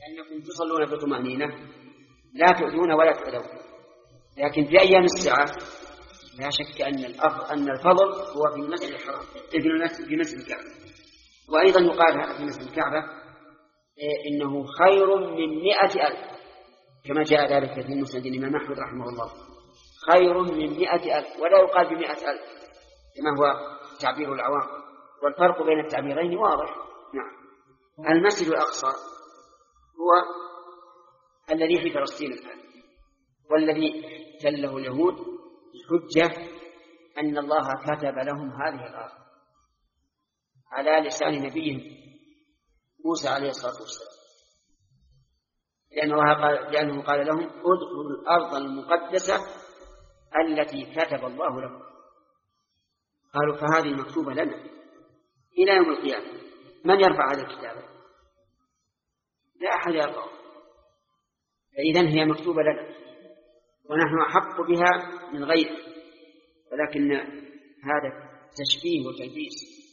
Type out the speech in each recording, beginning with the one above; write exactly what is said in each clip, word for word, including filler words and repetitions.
لأنكم تصلون بطمأنينة لا تؤذون ولا تؤذون. لكن في أيام الساعة لا شك أن أن الفضل هو في المسجد الحرام في مسجد الكعبة. وأيضا يقال في مسجد الكعبة إنه خير من مئة ألف كما جاء ذلك في مسند الإمام أحمد رحمه الله، خير من مئة ألف، ولا يقال بمئة ألف كما هو تعبير العوام. والفرق بين التعبيرين واضح. نعم. المسجد الأقصى هو الذي في فلسطين الآن، والذي احتله اليهود حجة أن الله كتب لهم هذه الأرض على لسان نبيهم موسى عليه الصلاة والسلام، لأن الله قال لأنه قال لهم ادخلوا الأرض المقدسة التي كتب الله لكم. قالوا فهذه مكتوبة لنا إلى يوم القيامة، من يرفع هذا الكتاب؟ لا أحد يرفعه. فإذن هي مكتوبة لنا ونحن أحق بها من غيره، ولكن هذا تشبيه وتلبيس،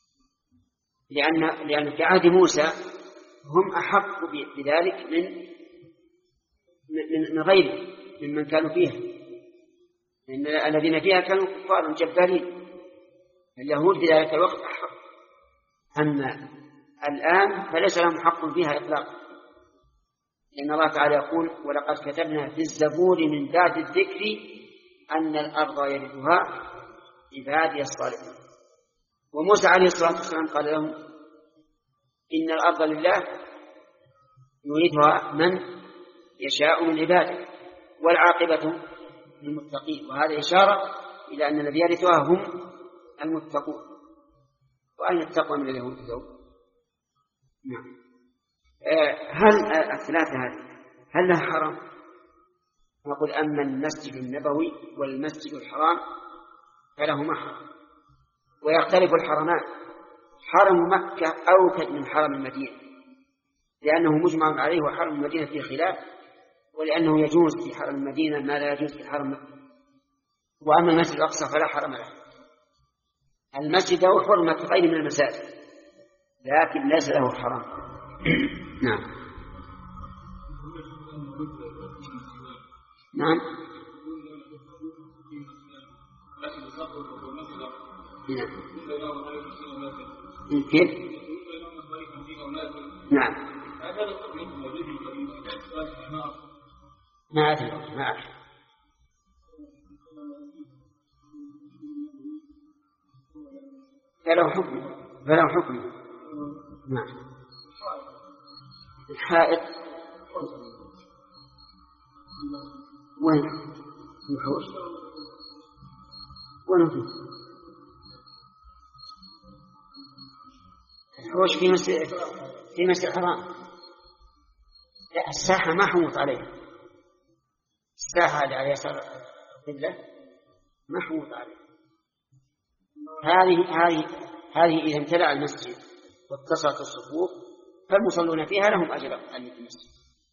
لأن لأن في عهد موسى هم أحق بذلك من من غيره ممن كانوا فيها، لأن الذين فيها كانوا كفار جبارين. اليهود في ذلك الوقت أحق، أما الآن فليس لهم حق فيها إطلاقا، لأن الله تعالى يقول ولقد كتبنا في الزبور من بعد الذكر أن الأرض يرثها عبادي الصالحون. وموسى عليه الصلاة والسلام قال لهم إن الأرض لله يريدها من يشاء من عباده والعاقبة للمتقين، وهذا إشارة إلى أن الذي يرثها هم المتقون. وأين التقوى من اليهود اليوم؟ نعم. هل الثلاثة هذه هل لها حرام؟ نقول أما المسجد النبوي والمسجد الحرام فلهما حرام، ويختلف الحرمان. حرم مكة أوكد من حرم المدينة لأنه مجمع عليه، وحرم المدينة فيه خلاف، ولأنه يجوز في حرم المدينة ما لا يجوز في حرم مكة. وأما المسجد الأقصى فلا حرم له. المسجد له حرمة غير من المساجد لكن ليس له حرام. نعم. نعم. كيف؟ نعم. ما أدري ما أعرف. فله حكم فله حكم. نعم. الحائط وين الحوش وين فيه الحوش في مسجد في مسجد الحرام. لا، الساحة ما حوط عليها، الساحة اللي على يسار القبلة ما حوط عليها. هذه هذه هذه إذا امتلأ المسجد واتصلت الصفوف فالمصلون فيها لهم أجر عن المسجد.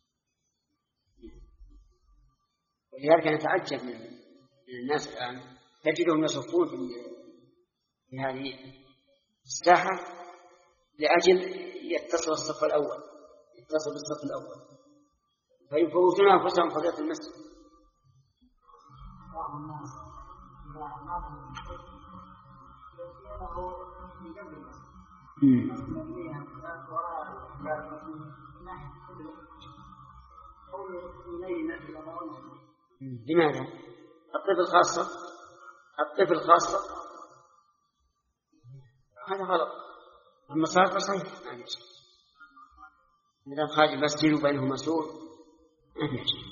ولذلك نتعجب من الناس الآن تجدهم يصفون في هذه الساحة لأجل يتصل الصف الأول يتصل بالصف الأول فيفوتون أنفسهم فضيلة المسجد. لماذا؟ الطفل الخاصة الطفل الخاصة هذا غلط. المصارف صحيح ما يجوز. إذا خارج المسجد وبينهما سور ما يجوز.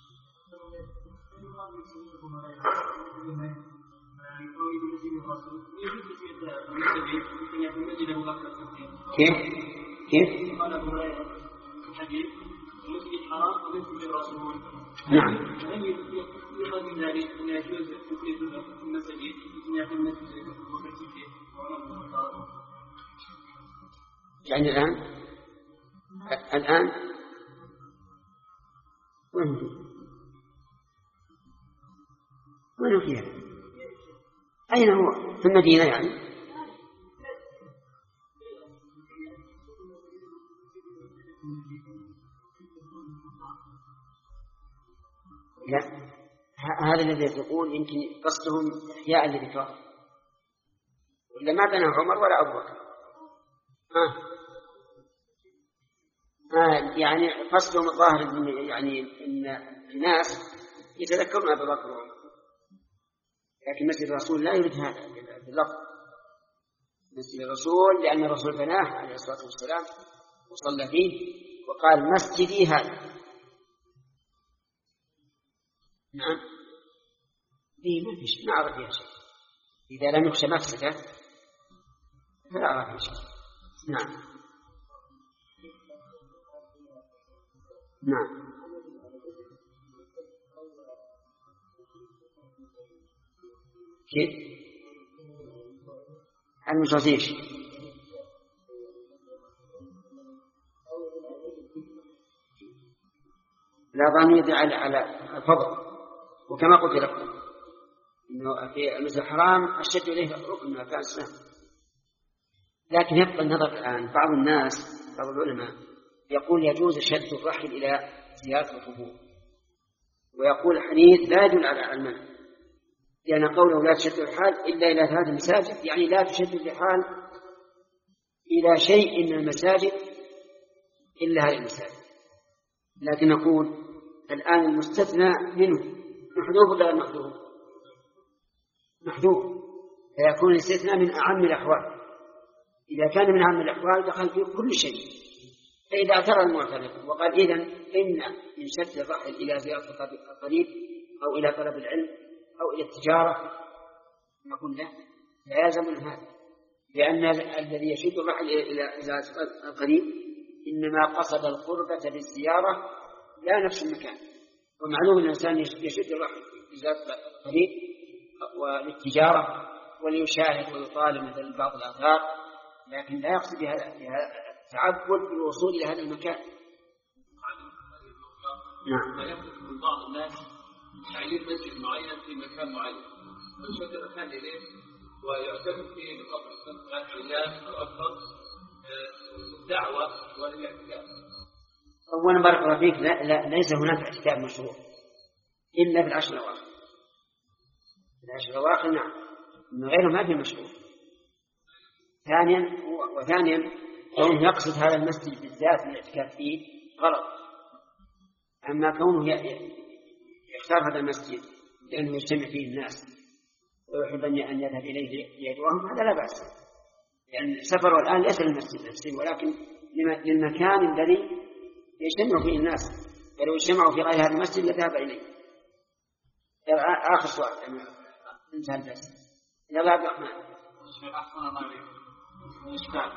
كيف؟ كيف؟ نعم. يعني الآن الآن وين وين فيها؟ أين هو؟ في المدينة يعني؟ لا، هذا الذي تقول يمكن قصدهم إحياء للذكرى، ولا ما بناه عمر ولا أبو بكر. آه. آه يعني قصدهم الظاهر يعني إن الناس يتذكرون أبو بكر وعمر، لكن مسجد الرسول لا يريد هذا باللفظ. مسجد الرسول لأن الرسول بناه عليه الصلاة والسلام وصلى فيه وقال مسجدي هذا. نعم، دي ما فيش، ما أعرف فيها شيء، إذا لم يخشى مفسده فلا أعرف فيها شيء. نعم نعم. كيف؟ المصاصيش لا ضمير على على الفضل، وكما قلت لكم إنه في المسجد الحرام أشد إليه ركن من أركان الإسلام. لكن يبقى النظر الآن، بعض الناس بعض العلماء يقول يجوز شد الرحل إلى زيارة القبور، ويقول الحديث لا يدل على المنع، لأن قوله لا تشد الرحال إلا إلى هذه المساجد، يعني لا تشد الرحال إلى شيء من المساجد إلا هذه المساجد. لكن نقول الآن المستثنى منه محذوف ولا محذوف؟ محذوف، فيكون الاستثناء من أعم الأحوال. إذا كان من أعم الأحوال دخل فيه كل شيء. فإذا اعترض المعترض وقال إذن إن من شد الرحل إلى زيارة القريب أو إلى طلب العلم أو إلى التجارة، نقول له لا يلزم من هذا، لأن الذي يشد الرحل إلى زيارة القريب إنما قصد القربة بالزيارة لا نفس المكان. ومعلوم أن الإنسان يشد الرحل لزيارة القريب وللتجارة وليشاهد ويطالب مثل بعض الآثار، لكن لا يقصد بهذا التعبد بالوصول إلى هذا المكان. نعم. يحدث من بعض الناس تعيين مسجد معين في مكان معين ويشد المكان إليه ويعتمد فيه بقطع ثلاث أيام أو أكثر الدعوة والاعتكاف. أولا بارك الله فيك، لا, لا ليس هناك اعتكاف مشروع إلا بالعشر الأواخر. العشر الأواخر نعم، من غيره ما في مشروع. ثانيا وثانيا كونه يقصد هذا المسجد بالذات الاعتكاف فيه غلط. أما كونه يختار هذا المسجد لأنه يجتمع فيه الناس ويحب أن يذهب إليه ليدعوهم، هذا لا بأس، لأن يعني سفره الآن ليس للمسجد نفسه ولكن للمكان الذي يجتمع فيه الناس، ولو اجتمعوا في غير هذا المسجد لذهب إليه. آخر سؤال انتهى الدرس. يلا عبد الرحمن. أحسن الله عليك. إشكال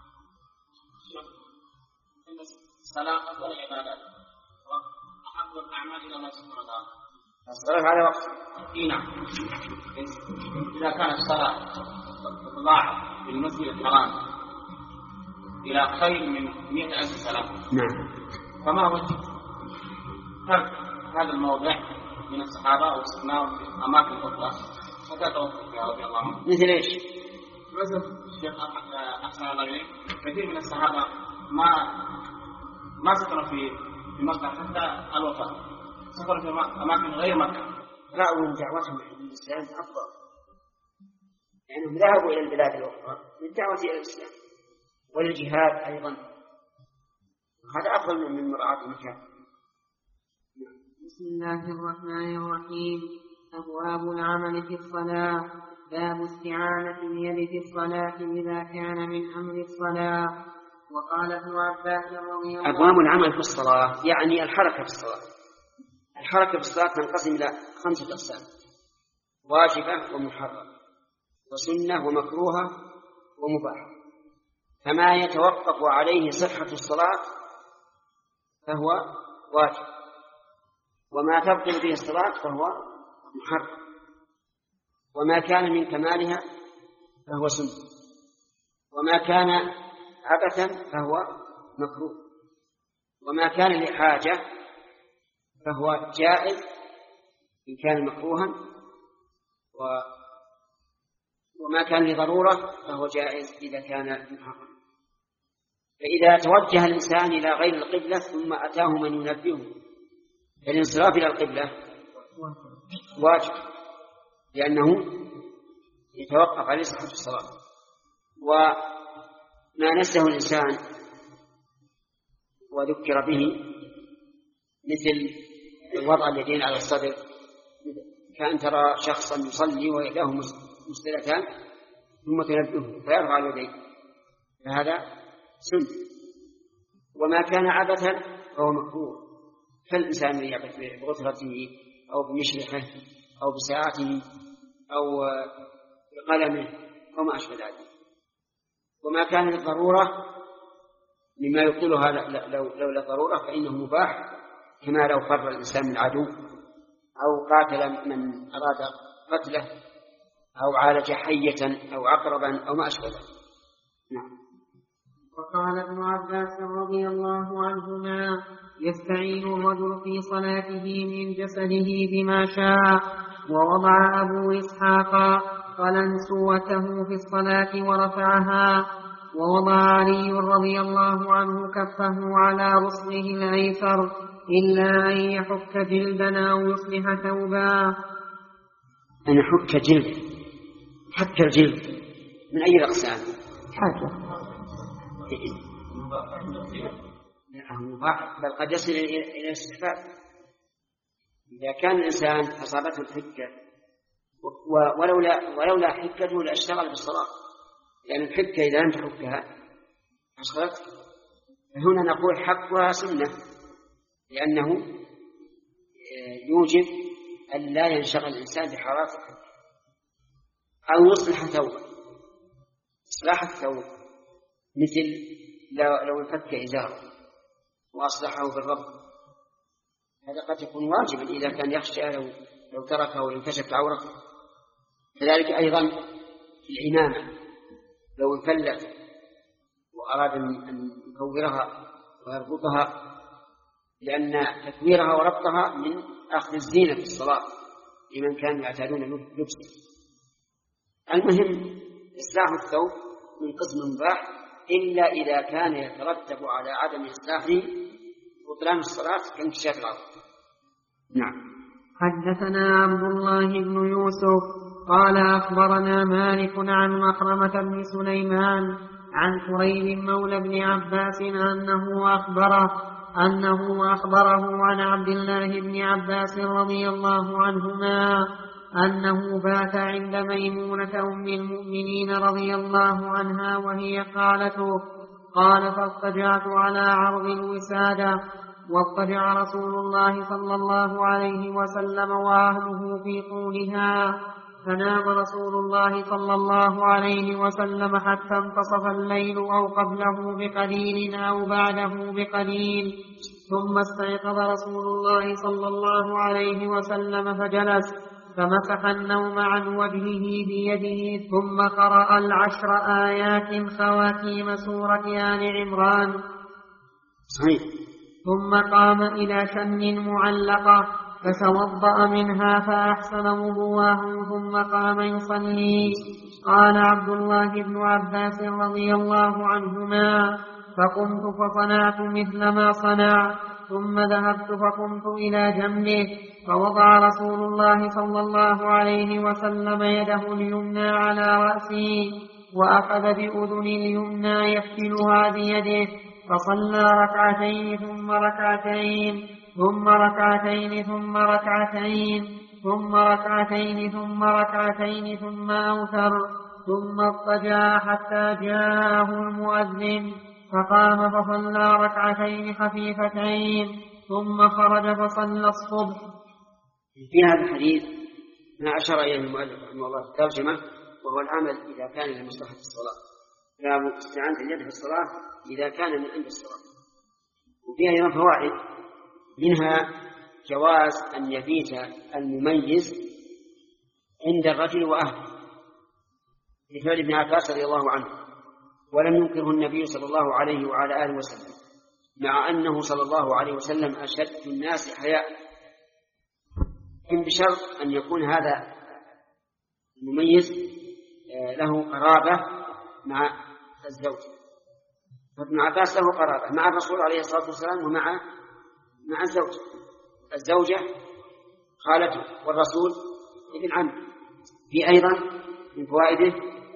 إن الصلاة أفضل العبادات وأحب الأعمال إلى الله سبحانه وتعالى. الصلاة على وقت. إيه نعم. إذا كانت الصلاة تضاعف في المسجد الحرام إلى خير من مئة ألف صلاة. نعم. فما وجه ترك هذا الموضع من الصحابة أو استثناء في أماكن أخرى حتى توقف يا رضي الله عنه؟ مثل إيش؟ مثل الشيخ أحسن الله إليك، كثير من الصحابة ما ما سكنوا في في مكة حتى الوفاة، سكنوا في أماكن غير مكة. رأوا من دعوتهم إلى الإسلام أفضل، لأنهم يعني ذهبوا إلى البلاد الأخرى للدعوة إلى الإسلام والجهاد أيضا، هذا أفضل من مراعاة المكان. بسم الله الرحمن الرحيم. أبواب العمل في الصلاة. باب استعانة اليد في الصلاة إذا كان من أمر الصلاة. وقال ابن عباس رضي الله عنه: أبواب العمل في الصلاة يعني الحركة في الصلاة. الحركة في الصلاة تنقسم إلى خمسة أقسام: واجبة ومحرمة وسنة ومكروهة ومباحة. فما يتوقف عليه صحة الصلاة فهو واجب، وما تبطل به الصلاة فهو محرم، وما كان من كمالها فهو سنة، وما كان عبثا فهو مكروه، وما كان لحاجة فهو جائز إن كان مكروها، و... وما كان لضرورة فهو جائز إذا كان محرما. فإذا توجه الإنسان إلى غير القبلة ثم أتاه من ينبهه الانصراف إلى القبلة واجب، لأنه يتوقف عليه صحة الصلاة. وما نسه الإنسان وذكر به مثل وضع اليدين على الصدر، كأن ترى شخصا يصلي ويداه مسدلتان ثم تنبهه فيرفع اليدين، فهذا سنة. وما كان عبثا فهو مكروه، فالإنسان يعبث بغترته أو بمشرحه أو بساعته أو بقلمه أو ما أشبه ذلك. وما كان للضرورة مما يبطلها لولا ضرورة فإنه مباح، كما لو فر الإنسان من عدو أو قاتل من أراد قتله أو عالج حية أو عقربا أو ما أشبه ذلك. نعم. وقال ابن عباس رضي الله عنهما: يستعين الرجل في صلاته من جسده بما شاء. ووضع أبو إسحاق قلنسوته في الصلاة ورفعها. ووضع علي رضي الله عنه كفه على رسله الأيسر إلا أن يحك جلدا أو يصلح ثوبا. أن يحك جلد، حك الجلد من أي الأقسام؟ حاجة مباح، بل قد يصل إلى الاستحباب. إذا كان الإنسان أصابته الحكة ولولا ولولا حكته لاشتغل بالصلاة، لأن الحكة إذا لم تحكها أشغلت. فهنا نقول حكها سنة، لأنه يوجب أن لا ينشغل الإنسان بحرارة الحكة. أو يصلح ثوبا، إصلاح الثوب مثل لو انفك إزاره وأصلحه بالربط، هذا قد يكون واجبا إذا كان يخشى لو, لو تركه وانكشف عورته. كذلك أيضا العمامة لو انفلت وأراد أن يكورها ويربطها، لأن تكويرها وربطها من أخذ الزينة في الصلاة لمن كانوا يعتادون لبسه. المهم إصلاح الثوب من قسم مباح، إلا إذا كان يترتب على عدم إصلاحه بطلان الصلاة كانكشاف العورة. نعم. حدثنا عبد الله بن يوسف قال أخبرنا مالك عن مخرمة بن سليمان عن كريب مولى بن عباس أنه أخبره أنه أخبره عن عبد الله بن عباس رضي الله عنهما أنه بات عند ميمونة أم المؤمنين رضي الله عنها وهي خالته. قال: فاضطجعت على عرض الوسادة، واضطجع رسول الله صلى الله عليه وسلم وأهله في طولها، فنام رسول الله صلى الله عليه وسلم حتى انتصف الليل أو قبله بقليل أو بعده بقليل، ثم استيقظ رسول الله صلى الله عليه وسلم فجلس فمسح النوم عن وجهه بيده، ثم قرأ العشر آيات خواتيم سورة آل عمران. صحيح. ثم قام إلى شن معلقة فتوضأ منها فأحسن وضوءه ثم قام يصلي. قال عبد الله بن عباس رضي الله عنهما: فقمت فصنعت مثل ما صنع، ثم ذهبت فقمت إلى جنبه فوضع رسول الله صلى الله عليه وسلم يده اليمنى على رأسي وأخذ بأذن اليمنى يفتلها بيده، فصلى ركعتين ثم ركعتين ثم ركعتين ثم ركعتين ثم ركعتين ثم ركعتين ثم أوتر، ثم اضطجع حتى جاءه المؤذن فقام فصلى ركعتين خفيفتين ثم خرج فصلى الصبح. في هذا الحديث ما أشار إليه المؤلف رحمه الله في الترجمة، وهو العمل إذا كان لمصلحة الصلاة، لا استعانة اليد في الصلاة إذا كان من عند الصلاة. وفيها أيضا فوائد، منها جواز أن يبيت المميز عند الرجل وأهله لفعل ابن عباس رضي الله عنه، ولم ينكره النبي صلى الله عليه وعلى آله وسلم، مع أنه صلى الله عليه وسلم أشد الناس حياء، بشرط أن يكون هذا المميز له قرابة مع الزوج. فابن عباس له قرابة مع الرسول عليه الصلاة والسلام ومع مع الزوجة. الزوجة خالته، والرسول ابن عم. في أيضا من فوائده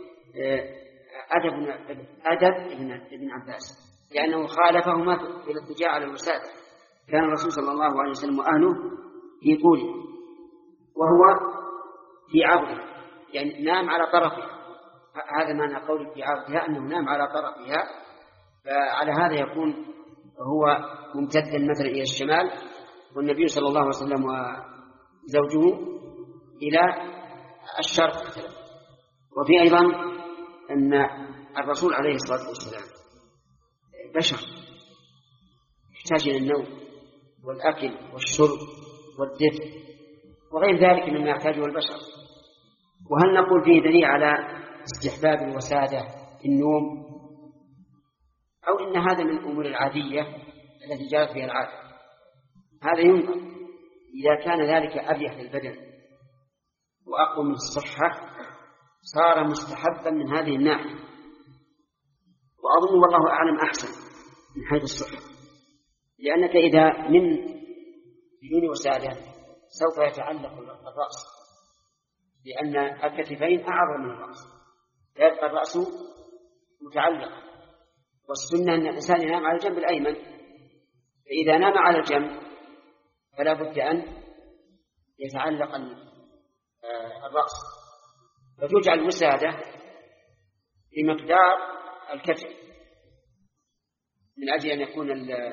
أدب أدب ابن عباس، لأنه خالفهما في الاتجاه على الوسادة. كان الرسول صلى الله عليه وسلم وأهله في طوله وهو في عرضه، يعني نام على طرفها. هذا معنى قوله في عرضها، أنه نام على طرفها، فعلى هذا يكون هو ممتدا مثلا إلى الشمال، والنبي صلى الله عليه وسلم وزوجه إلى الشرق. وفي أيضا أن الرسول عليه الصلاة والسلام بشر يحتاج إلى النوم والأكل والشرب والدفء وغير ذلك مما يحتاجه البشر. وهل نقول فيه دليل على استحباب الوسادة في النوم، أو إن هذا من الأمور العادية التي جرت فيها العادة؟ هذا ينظر. إذا كان ذلك أريح للبدن وأقوم للصحة صار مستحبا من هذه الناحية، وأظن والله أعلم أحسن من حيث الصحة، لأنك إذا من بدون وسادة سوف يتعلق الرأس، لأن الكتفين أعظم من الرأس، يبقى الرأس متعلقا. والسنة أن الإنسان ينام على الجنب الأيمن، فإذا نام على الجنب فلا بد أن يتعلق الرأس، فتجعل الوسادة بمقدار الكتف من أجل أن يكون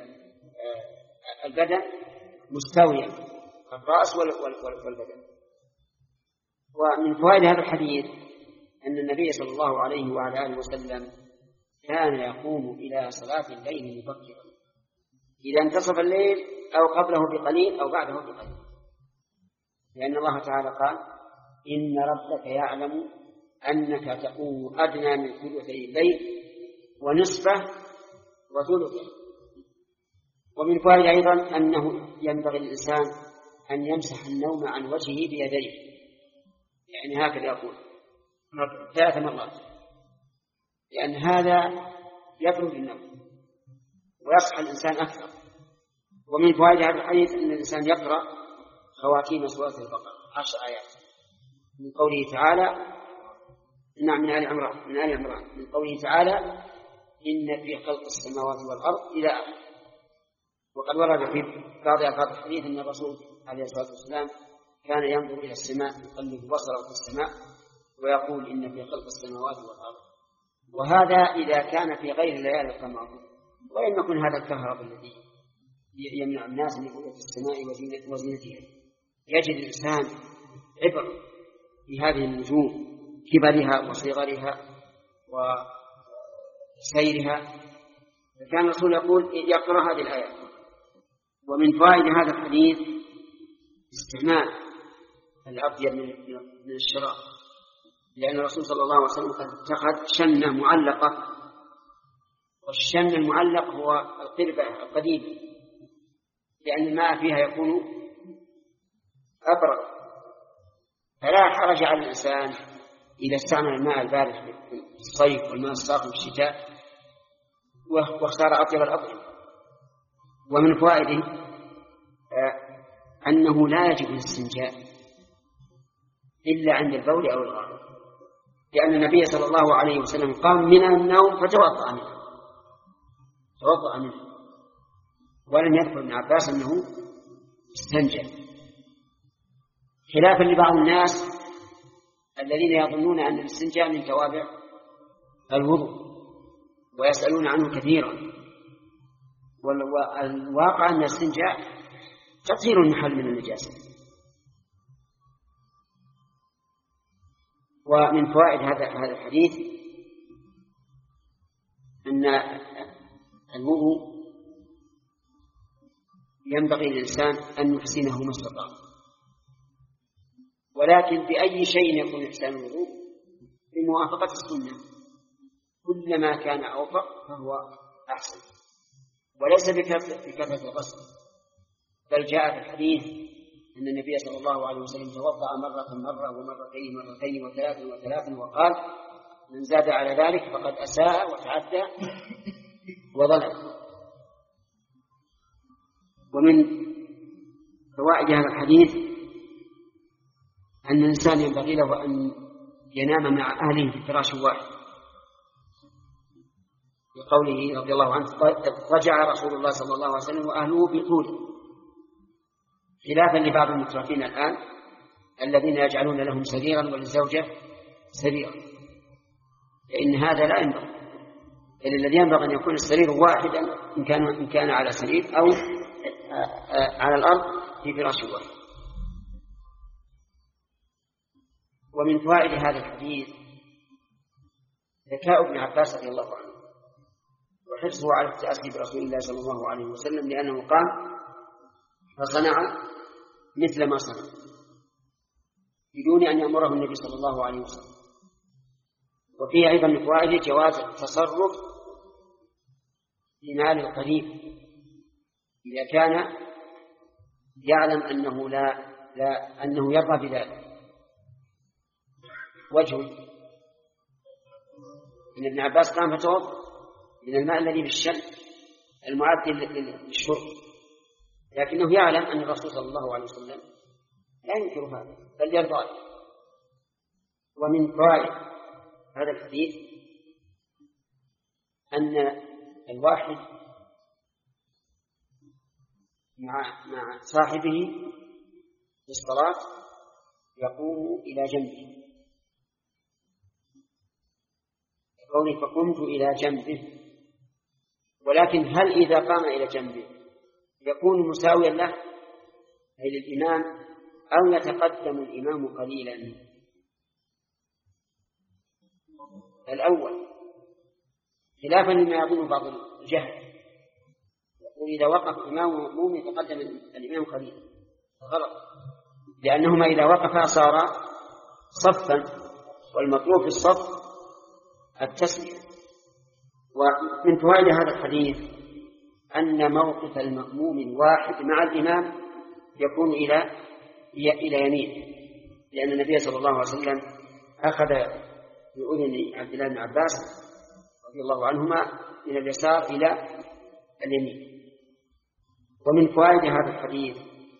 البدن مستويا، الرأس والبدن. ومن فوائد هذا الحديث أن النبي صلى الله عليه وعلى آله وسلم كان يقوم إلى صلاة الليل مبكرا، إذا انتصف الليل أو قبله بقليل أو بعده بقليل، لأن الله تعالى قال: إن ربك يعلم أنك تقوم أدنى من ثلثي الليل ونصفه وثلثه. ومن فوائد أيضا أنه ينبغي الإنسان أن يمسح النوم عن وجهه بيديه، يعني هكذا يقول ثلاث مرات، لأن هذا يطرد النوم ويصحى الإنسان أكثر. ومن فوائد هذا الحديث أن الإنسان يقرأ خواتيم سورة البقرة عشر آيات، من قوله تعالى نعم من آل عمران من آل عمران من قوله تعالى: إن في خلق السماوات والأرض إلى آخره. وقد ورد في بعض ألفاظ الحديث أن الرسول عليه الصلاة والسلام كان ينظر إلى السماء يقلب بصره في السماء ويقول: إن في خلق السماوات والأرض. وهذا إذا كان في غير ليالي القمر، ولم يكن هذا الكهرب الذي يمنع الناس من رؤية السماء وزينتها. يجد الإنسان عبر في هذه النجوم كبرها وصغرها وسيرها، فكان الرسول يقول يقرأ هذه الآيات. ومن فوائد هذا الحديث استعمال الأطيب من الشراب، لأن الرسول صلى الله عليه وسلم قد اتخذ شنة معلقة، والشن المعلق هو القربة القديمة، لأن الماء فيها يكون أبرد، فلا حرج على الإنسان إذا استعمل الماء البارد في الصيف والماء الساخن في الشتاء واختار أطيب الأطيب. ومن فوائده أنه لا يجب الاستنجاء إلا عند البول أو الغائط، لأن النبي صلى الله عليه وسلم قام من النوم فتوضأ منه توضأ منه ولم يذكر ابن عباس أنه استنجى، خلافا لبعض الناس الذين يظنون أن الاستنجاء من توابع الوضوء ويسألون عنه كثيرا. والواقع أن الاستنجاء تطهير المحل من النجاسة. ومن فوائد هذا هذا الحديث أن الوضوء ينبغي للإنسان أن يحسنه ما استطاع، ولكن بأي شيء يكون إحسان الوضوء؟ بموافقة السنة، كلما كان أوفق فهو أحسن، وليس بكثرة الغسل. بل جاء في الحديث أن النبي صلى الله عليه وسلم توضأ مرة مرة ومرتين مرتين وثلاثا وثلاثا، وقال: من زاد على ذلك فقد أساء وتعدى وظلم. ومن فوائد هذا الحديث أن الإنسان ينبغي له أن ينام مع أهله في فراش واحد، بقوله رضي الله عنه رجع رسول الله صلى الله عليه وسلم وأهله بطوله، خلافا لبعض المترفين الآن الذين يجعلون لهم سريرا وللزوجة سريرا، فإن هذا لا ينبغي، بل الذي ينبغي أن يكون السرير واحدا إن كان, إن كان على سرير أو على الأرض في فراش واحد. ومن فوائد هذا الحديث ذكاء ابن عباس رضي الله عنه وحرصه على التأسي برسول الله صلى الله عليه وسلم، لأنه قام فصنع مثل ما صنع بدون أن يأمره النبي صلى الله عليه وسلم. وفيه أيضا من فوائد جواز التصرف في مال القريب إذا كان يعلم أنه لا, لا أنه يرضى بذلك. وجه إن ابن عباس قام فتوضأ من الماء الذي بالشرب المعد للشرب، لكنه يعلم أن الرسول صلى الله عليه وسلم لا ينكر هذا بل يرضى. ومن فوائد هذا الحديث أن الواحد مع مع صاحبه في الصلاة يقوم إلى جنبه، قوله فقمت إلى جنبه، ولكن هل إذا قام إلى جنبه يكون مساويا له أي للإمام أو يتقدم الإمام قليلا؟ الأول خلافا لما يظن بعض الجهل، يقول إذا وقف إمام ومأموم يتقدم الإمام قليلا، غلط، لأنهما إذا وقفا صار صفا، والمطلوب في الصف التسوية. ومن فوائد هذا الحديث أن موقف المأموم الواحد مع الإمام يكون إلى إلى يمينه، لأن النبي صلى الله عليه وسلم أخذ بأذن عبد الله بن عباس رضي الله عنهما من اليسار إلى اليمين. ومن فوائد هذا الحديث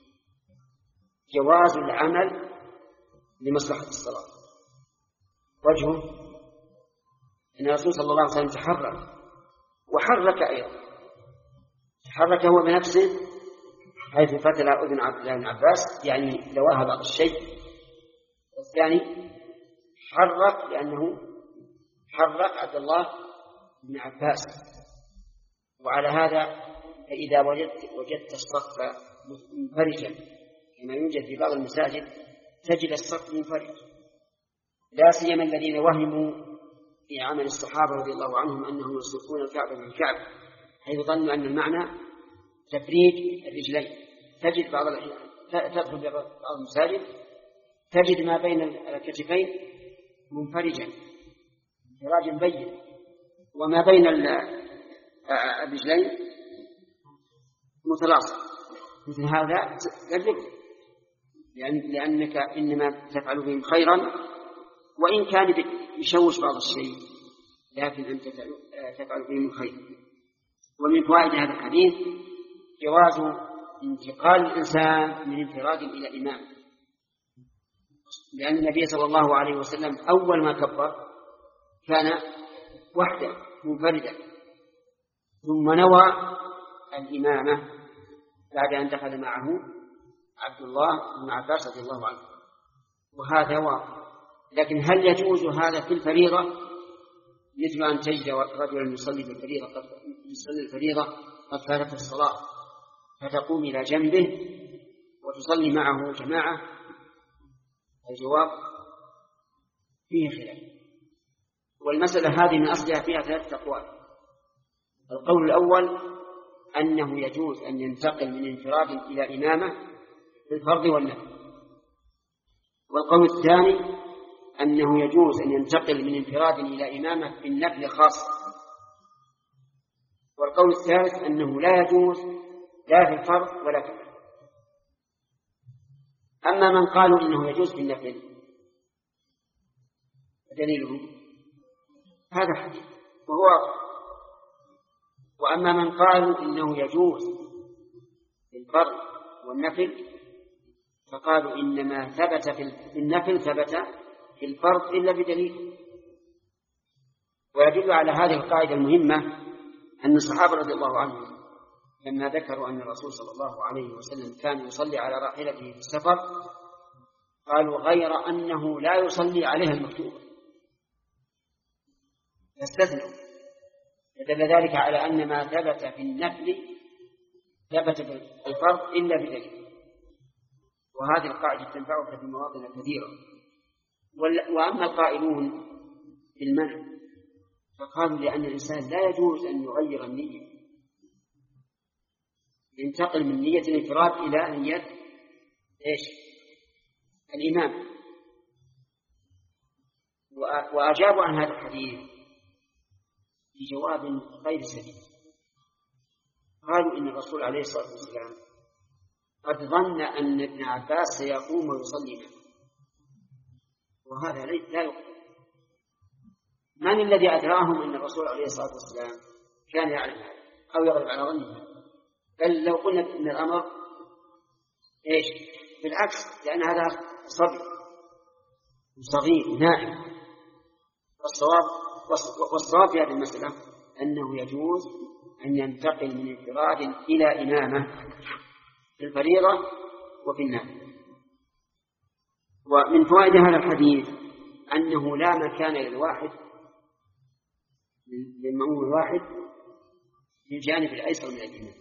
جواز العمل لمصلحة الصلاة. وجهه أن الرسول صلى الله عليه وسلم تحرك وحرك أيضا، تحرك هو بنفسه حيث فتل أذن عبد الله بن عباس يعني لواها بعض الشيء، والثاني حرك لأنه حرك عبد الله بن عباس. وعلى هذا فإذا وجدت, وجدت الصف منفرجا كما يوجد في بعض المساجد تجد الصف منفرج، لا سيما الذين وهموا في عمل الصحابة رضي الله عنهم أنهم يصفون الكعبة بالكعبة، حيث ظنوا أن المعنى تفريج الرجلين. تجد بعض تدخل بعض المساجد تجد ما بين الكتفين منفرجا انفراجا بين، وما بين الرجلين متلاصق، مثل هذا يجب، لأنك إنما تفعل بهم خيرا وإن كان يشوش بعض الشيء، لكن أنت تفعل بهم الخير. ومن فوائد هذا الحديث جواز انتقال الإنسان من انفراد إلى إمام، لأن النبي صلى الله عليه وسلم أول ما كبر كان وحده منفردا، ثم نوى الإمامة بعد أن دخل معه عبد الله بن عباس رضي الله عنه، وهذا واضح. لكن هل يجوز هذا في الفريضة؟ مثل أن تجد رجلا يصلي بالفريضة قد يصلي الفريضة قد فاتت الصلاة فتقوم إلى جنبه وتصلي معه جماعة؟ الجواب فيه خلاف، والمسألة هذه من أصلها فيها ثلاثة أقوال. القول الأول أنه يجوز أن ينتقل من انفراد إلى إمامة في الفرض والنفل، والقول الثاني أنه يجوز أن ينتقل من انفراد إلى إمامة في النفل خاصة، والقول الثالث أنه لا يجوز لا في الفرض ولا في النفل. أما من قالوا إنه يجوز في النفل دليله هذا حديث وهو، وأما من قالوا إنه يجوز في الفرض والنفل فقالوا إنما ثبت في النفل ثبت في الفرض إلا بدليل. ويدل على هذه القاعدة المهمة أن الصحابة رضي الله عنهم لما ذكروا أن الرسول صلى الله عليه وسلم كان يصلي على راحلته في السفر قالوا غير أنه لا يصلي عليها المكتوبة، فاستثنوا. فدل ذلك على أن ما ثبت في النفل ثبت في الفرض إلا بدليل. وهذه القاعدة تنفعك في مواطن كثيرة. وأما القائلون في المنع فقالوا لأن الإنسان لا يجوز أن يغير النية، ينتقل من نية الانفراد إلى نية إيش؟ الإمام. وأجابوا عن هذا الحديث بجواب غير سديد. قالوا إن الرسول عليه الصلاة والسلام قد ظن أن ابن عباس سيقوم ويصلي معه، وهذا لا يقبل. من الذي أدراهم أن الرسول عليه الصلاة والسلام كان يعلم هذا أو يغلب على ظنه؟ بل لو قلنا إن الأمر إيش؟ بالعكس، لأن هذا صبي صغير نائم. والصواب والصواب في هذه المسألة أنه يجوز أن ينتقل من انفراد إلى إمامة في الفريضة وفي النافلة. ومن فوائد هذا الحديث أنه لا مكان للواحد للمأموم الواحد في الجانب الأيسر من الإمام،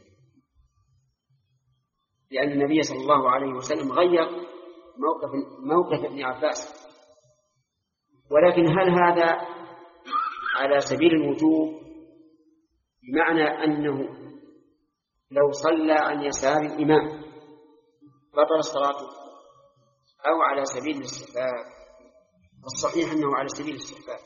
لأن النبي صلى الله عليه وسلم غير موقف موقف ابن عباس. ولكن هل هذا على سبيل الوجوب بمعنى أنه لو صلى عن يسار الإمام بطل صلاته، أو على سبيل الاستحباب؟ الصحيح أنه على سبيل الاستحباب،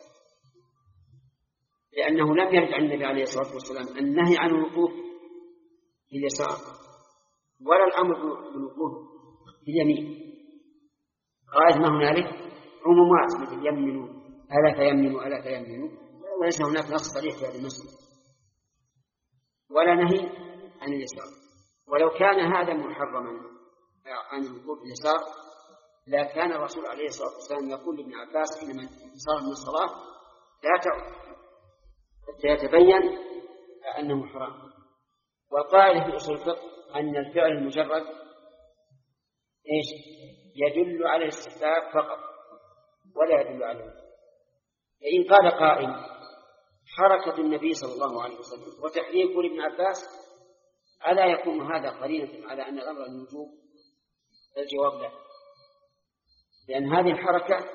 لأنه لم يرد عن النبي عليه الصلاة والسلام النهي عن الوقوف في اليسار ولا الأمر بالوقوف في اليمين. غاية ما هنالك عمومات مثل يمنوا ألا فيمنوا ألا فيمنوا، وليس هناك نص صريح في هذا المسألة ولا نهي عن اليسار. ولو كان هذا محرما عن الوقوف في اليسار لا كان الرسول عليه الصلاة والسلام يقول لابن عباس حينما انصرف من الصلاة لا تعد حتى يتبين أنه حرام. والقاعدة في أصول الفقه أن الفعل المجرد إيش؟ يدل على الاستحباب فقط ولا يدل على الوجوب. فإن قال قائل حركة النبي صلى الله عليه وسلم وتحريك ابن عباس ألا يكون هذا قرينة على أن الأمر الوجوب؟ الجواب لا، لأن هذه الحركة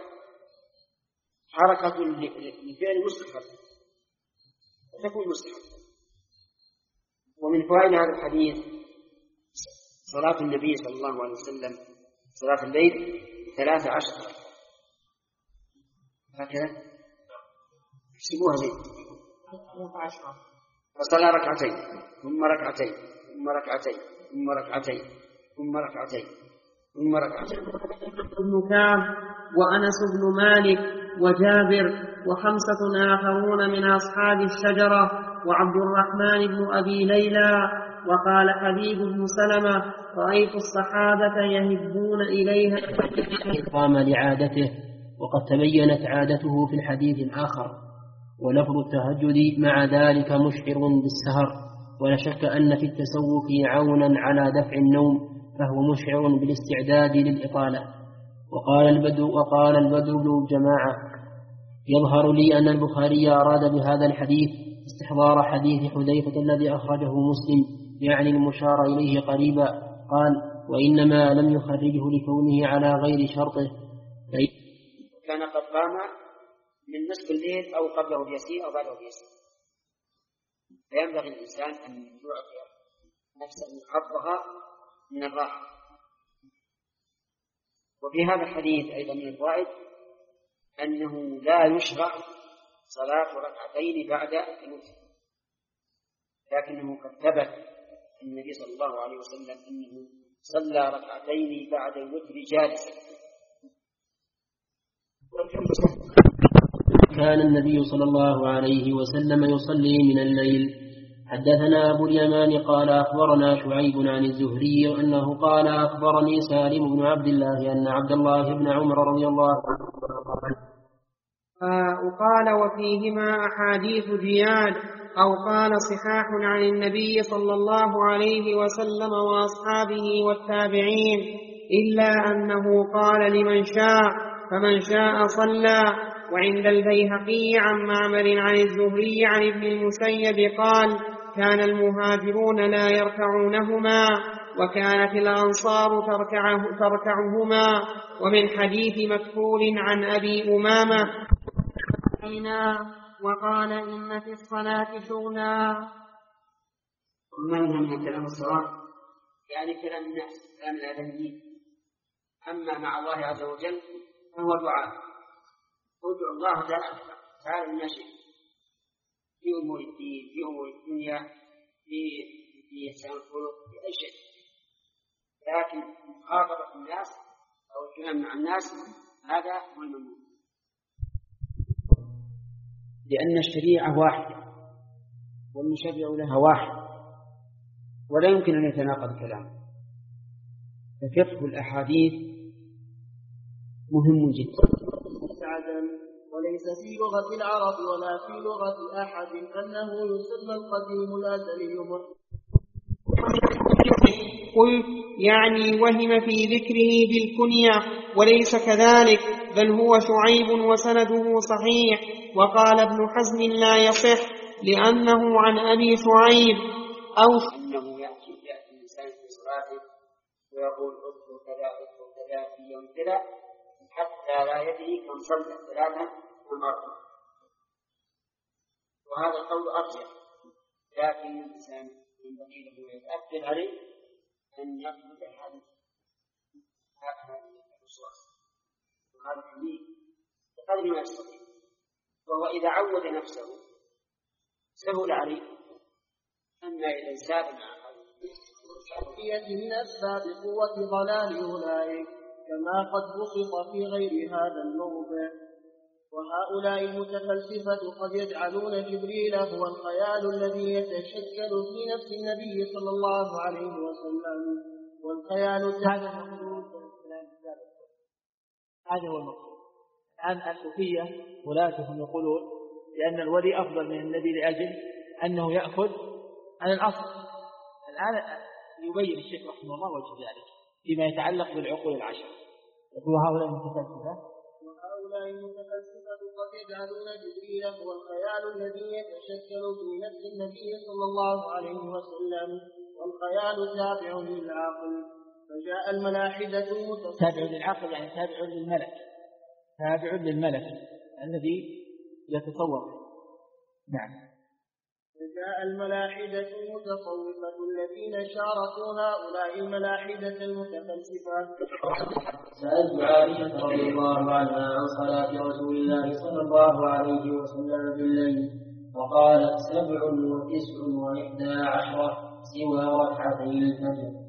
حركة لفعل مستحب وتكون مستحب. ومن فوائد هذا الحديث صلاة النبي صلى الله عليه وسلم صلاة الليل ثلاثة عشر هكذا احسبوها زي فصلى ركعتين ثم ركعتين ثم ركعتين ثم ركعتين ثم ركعتين ثم ركعتين. ابن كعب وأنس بن مالك وجابر وخمسة آخرون من أصحاب الشجرة وعبد الرحمن بن أبي ليلى. وقال حبيب بن سلمة رأيت الصحابة يهبون إليها قام لعادته، وقد تبينت عادته في الحديث الآخر. ولفظ التهجد مع ذلك مشعر بالسهر، ولا شك أن في التسوف عونا على دفع النوم، فهو مشعر بالاستعداد للإطالة. وقال البدر وقال البدر بن جماعة يظهر لي أن البخاري أراد بهذا الحديث استحضار حديث حذيفة الذي أخرجه مسلم، يعني المشار إليه قريبا. قال وإنما لم يخرجه لكونه على غير شرطه. كان قد قام من نصف الليل أو قبله بيسير أو بعده بيسير، فينبغي الإنسان أن يعطي نفسه حظها من الراحة. وفي هذا الحديث أيضا من الفوائد أنه لا يشرع صلاة ركعتين بعد الوتر، لكنه قد ثبت النبي صلى الله عليه وسلم أنه صلى ركعتين بعد الوتر جالسا. كان النبي صلى الله عليه وسلم يصلي من الليل حدثنا أبو اليمان قال أخبرنا شعيب عن الزهري أنه قال أخبرني سالم بن عبد الله أن عبد الله بن عمر رضي الله عنه وقال وفيهما أحاديث جياد أو قال صحاح عن النبي صلى الله عليه وسلم وأصحابه والتابعين، إلا أنه قال لمن شاء فمن شاء صلى. وعند البيهقي عن معمر عن الزهري عن ابن المسيب قال كان المهاجرون لا يركعونهما وكانت الأنصار تركعه تركعهما. ومن حديث مكحول عن أبي أمامة وقال إن في الصلاة شغلا. ما ينهم من كلام الصلاة يعني كلام الناس كلام الآدميين. أما مع الله عز وجل فهو دعاء، ادعو الله تعالى النشر في أمور الدين، في أمور الدنيا، في في إحسان الخلق، في أي شيء. لكن مخاطبة الناس أو الكلام مع الناس هذا هو الممنوع، لأن الشريعة واحدة والمشرع لها واحد ولا يمكن أن يتناقض كلام. ففقه الأحاديث مهم جدا. وليس في لغة العرب ولا في لغة أحد أنه يسمى القديم الأزلي. قلت يعني وهم في ذكره بالكنية، وليس كذلك، بل هو شعيب وسنده صحيح. وقال ابن حزم لا يصح لأنه عن أبي شعيب أو أنه يأتي يأتي الإنسان في صلاته ويقول اذكر كذا اذكر كذا في يوم كذا حتى لا يدري كم صلى ثلاثا أم أربعة، وهذا القول أرجح. لكن الإنسان ينبغي له يتأكد عليه أن يقبل هذه الوسواس وهذا التمييز بقدر ما يستطيع. وهو إذا عود نفسه سهل عليه. أما إذا زاد مع هي من أسباب قوة ضلال أولئك كما قد بسط في غير هذا الموضع. وهؤلاء المتفلسفة قد يجعلون جبريل هو الخيال الذي يتشكل في نفس النبي صلى الله عليه وسلم، والخيال هذا هذا هو المقصود. الآن الصوفية ولاتهم يقولون لأن الولي أفضل من النبي لأجل أنه يأخذ عن الأصل. الآن يبين الشيخ رحمه الله وجه ذلك فيما يتعلق بالعقول العشر. يقول هؤلاء المتفلسفة وهؤلاء المتفلسفة قد يجعلون جبريل هو الخيال الذي يتشكل في نفس النبي صلى الله عليه وسلم، والخيال تابع للعقل. فجاء الملاحدة تابع للعقل يعني تابع للملك، تابع للملك الذي يتصور. نعم. فجاء الملاحدة المتصوفة الذين شاركوا هؤلاء الملاحدة المتفلسفة. سألت عائشة رضي الله عنها عن صلاة رسول الله صلى الله عليه وسلم بالليل فقالت سبع وتسع وإحدى عشرة سوى ركعتي الفجر.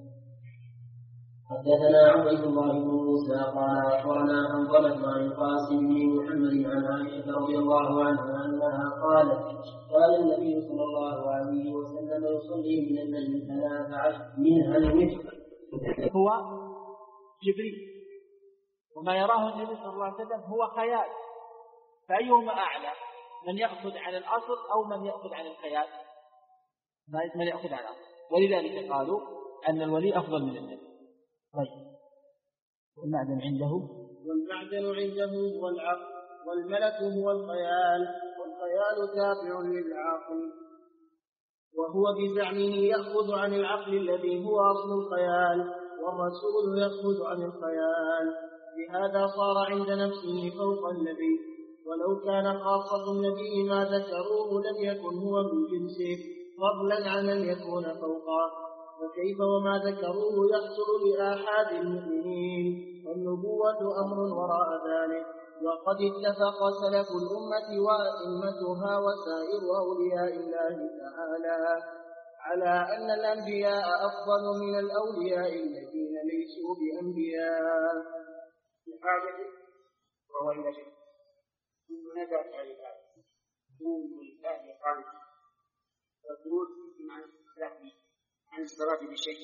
حدثنا عبيد الله بن موسى قال أخبرنا حنظلة عن القاسم بن محمد عن عائشة رضي الله عنها أنها قالت قال النبي صلى الله عليه وسلم يصلي من الليل ثلاث عشر منها الوتر. هو جبريل وما يراه النبي صلى الله عليه وسلم هو خيال، فأيهما أعلى، من يأخذ عن الأصل أو من يأخذ عن الخيال؟ من يأخذ عن الأصل، ولذلك قالوا أن الولي أفضل من النبي. طيب والمعدن عنده والمعدن عنده هو العقل، والملك هو الخيال، والخيال تابع للعقل. وهو بزعمه يأخذ عن العقل الذي هو أصل الخيال، والرسول يأخذ عن الخيال، بهذا صار عند نفسه فوق النبي. ولو كان خاصة النبي ما ذكروه لم يكن هو من جنسه فضلا عن أن يكون فوقه. وكيف وما ذكروه يحصل لآحاد المؤمنين، والنبوة أمر وراء ذلك. وقد اتفق سلف الأمة وأئمتها وسائر أولياء الله تعالى على أن الأنبياء أفضل من الأولياء الذين ليسوا بأنبياء. بحاجة وهو إلى شيء ثم نزلت على الآية ثم الآية قامت والخروج عن الصلاة عن الصلاة بشيء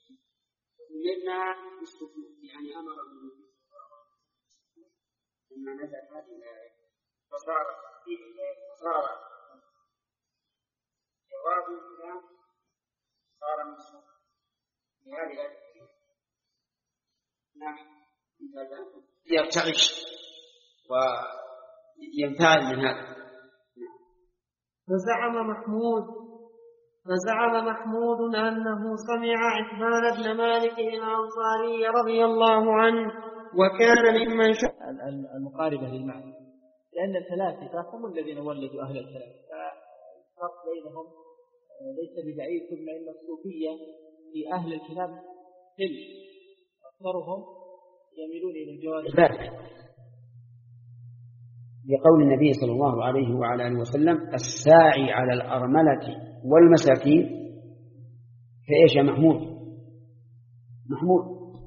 أمرنا بالسكوت يعني أمر بالسكوت لما نزل هذه الآية فصار فصار جواب الكلام صار منسوخ بهذه الآية. نعم يرتعش وينفعل من هذا. فزعم محمود فزعم محمود أنه سمع عثمان بن مالك الأنصاري رضي الله عنه وكان ممن شاء المقاربة للمعنى، لأن الفلاسفة هم الذين ولدوا أهل الكلام، فالفرق بينهم ليس ببعيد. ثم إن الصوفية في أهل الكلام قل أكثرهم يميلون إلى الجواز. لقول النبي صلى الله عليه وعلى آله وسلم الساعي على الأرملة والمساكين فإيش يا محمود محمود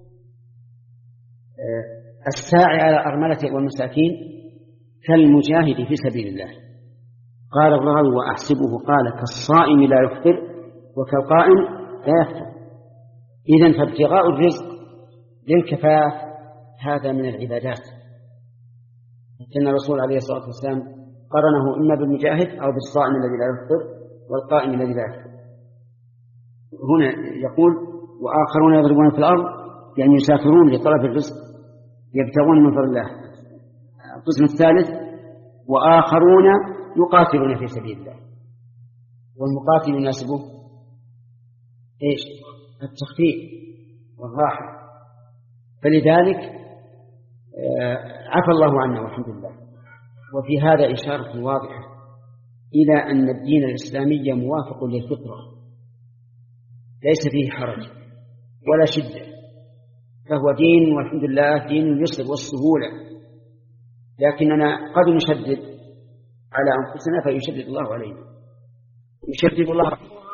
آه الساعي على الأرملة والمساكين كالمجاهد في سبيل الله. قال الراوي وأحسبه قال كالصائم لا يفطر وكالقائم لا يفطر. إذن فابتغاء الرزق للكفاف هذا من العبادات، لأن الرسول عليه الصلاة والسلام قرنه إما بالمجاهد أو بالصائم الذي لا يفطر والقائم الذي لا يفطر. هنا يقول وآخرون يضربون في الأرض يعني يسافرون لطلب الرزق يبتغون من فضل الله. القسم الثالث وآخرون يقاتلون في سبيل الله، والمقاتل يناسبه إيش؟ التخفيف والراحة. فلذلك عفى الله عنا والحمد لله. وفي هذا إشارة واضحة إلى أن الدين الإسلامي موافق للفطرة، ليس فيه حرج ولا شدة، فهو دين والحمد لله دين اليسر والسهولة، لكننا قد نشدد على أنفسنا فيشدد الله علينا، يشدد الله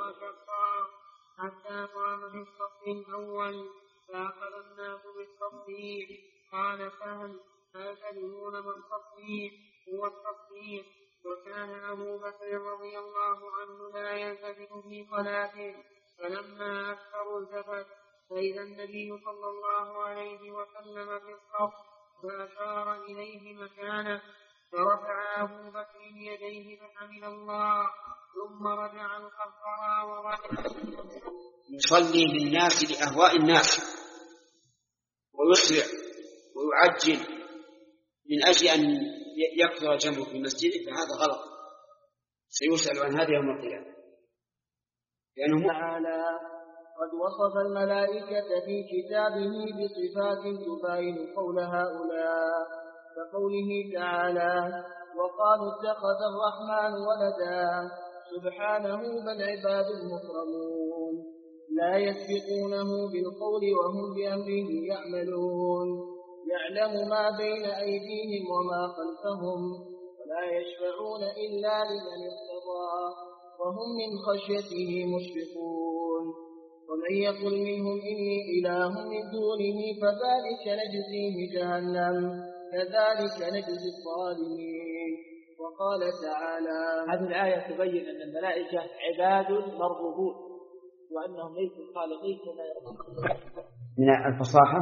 حتى قام في الصف الأول فأخذ الناس بالتصديق. قال سهل هل تدرون ما التصديق؟ هو التصديق. وكان أبو بكر رضي الله عنه لا يلتفت في صلاته، فلما أكثروا التفت فإذا النبي صلى الله عليه وسلم في الصف فأشار إليه مكانه، فرفع أبو بكر يديه فحمد الله ثم رجع القهقرى ورجع يصلي للناس لأهواء الناس ويسرع ويعجل من أجل أن يكثر جمعه في المسجد، فهذا غلط سيسأل عن هذا يوم القيامة. لأنه تعالى قد وصف الملائكة في كتابه بصفات تباين قول هؤلاء، كقوله تعالى وقالوا اتخذ الرحمن ولدا سبحانه بل عباد مكرمون لا يسبقونه بالقول وهم بأمره يعملون، يعلم ما بين أيديهم وما خلفهم ولا يشفعون إلا لمن ارتضى وهم من خشيته مشفقون. ومن يقل منهم إني إله من دونه فذلك نجزيه جهنم كذلك نجزي الظالمين. وقال تعالى هذه الآية تبين أن الملائكة عباد مرغوبون وأنهم ليسوا خالقين كما يقولون. من الفصاحة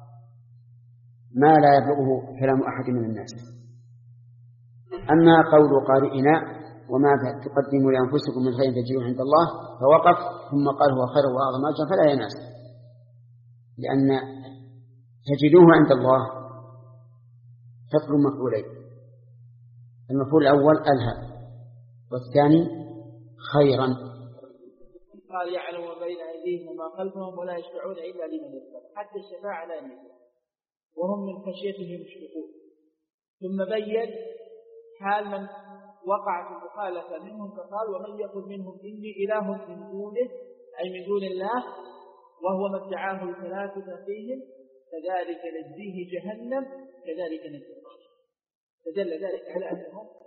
ما لا يبلغه كلام أحد من الناس. أما قول قارئنا وما تقدموا لأنفسكم من خير تجدوه عند الله فوقف ثم قال هو خير وأعظم أجرا فلا يناسب، لأن تجدوه عند الله تطلب مفعولين، المفعول الأول ألهم والثاني خيرا. قال يعلم ما بين أيديهم وما خلفهم ولا يشفعون إلا لمن يرتضى، حتى الشفاعة لا يملكون وهم من خشيته مشفقون. ثم بين حال من وقع في المخالفة منهم فقال ومن يقل منهم إني إله من دونه أي من دون الله وهو ما ادعاه الفلاسفة فيهم فذلك نجزيه جهنم كذلك نجزي الظالمين. فدل ذلك على أنهم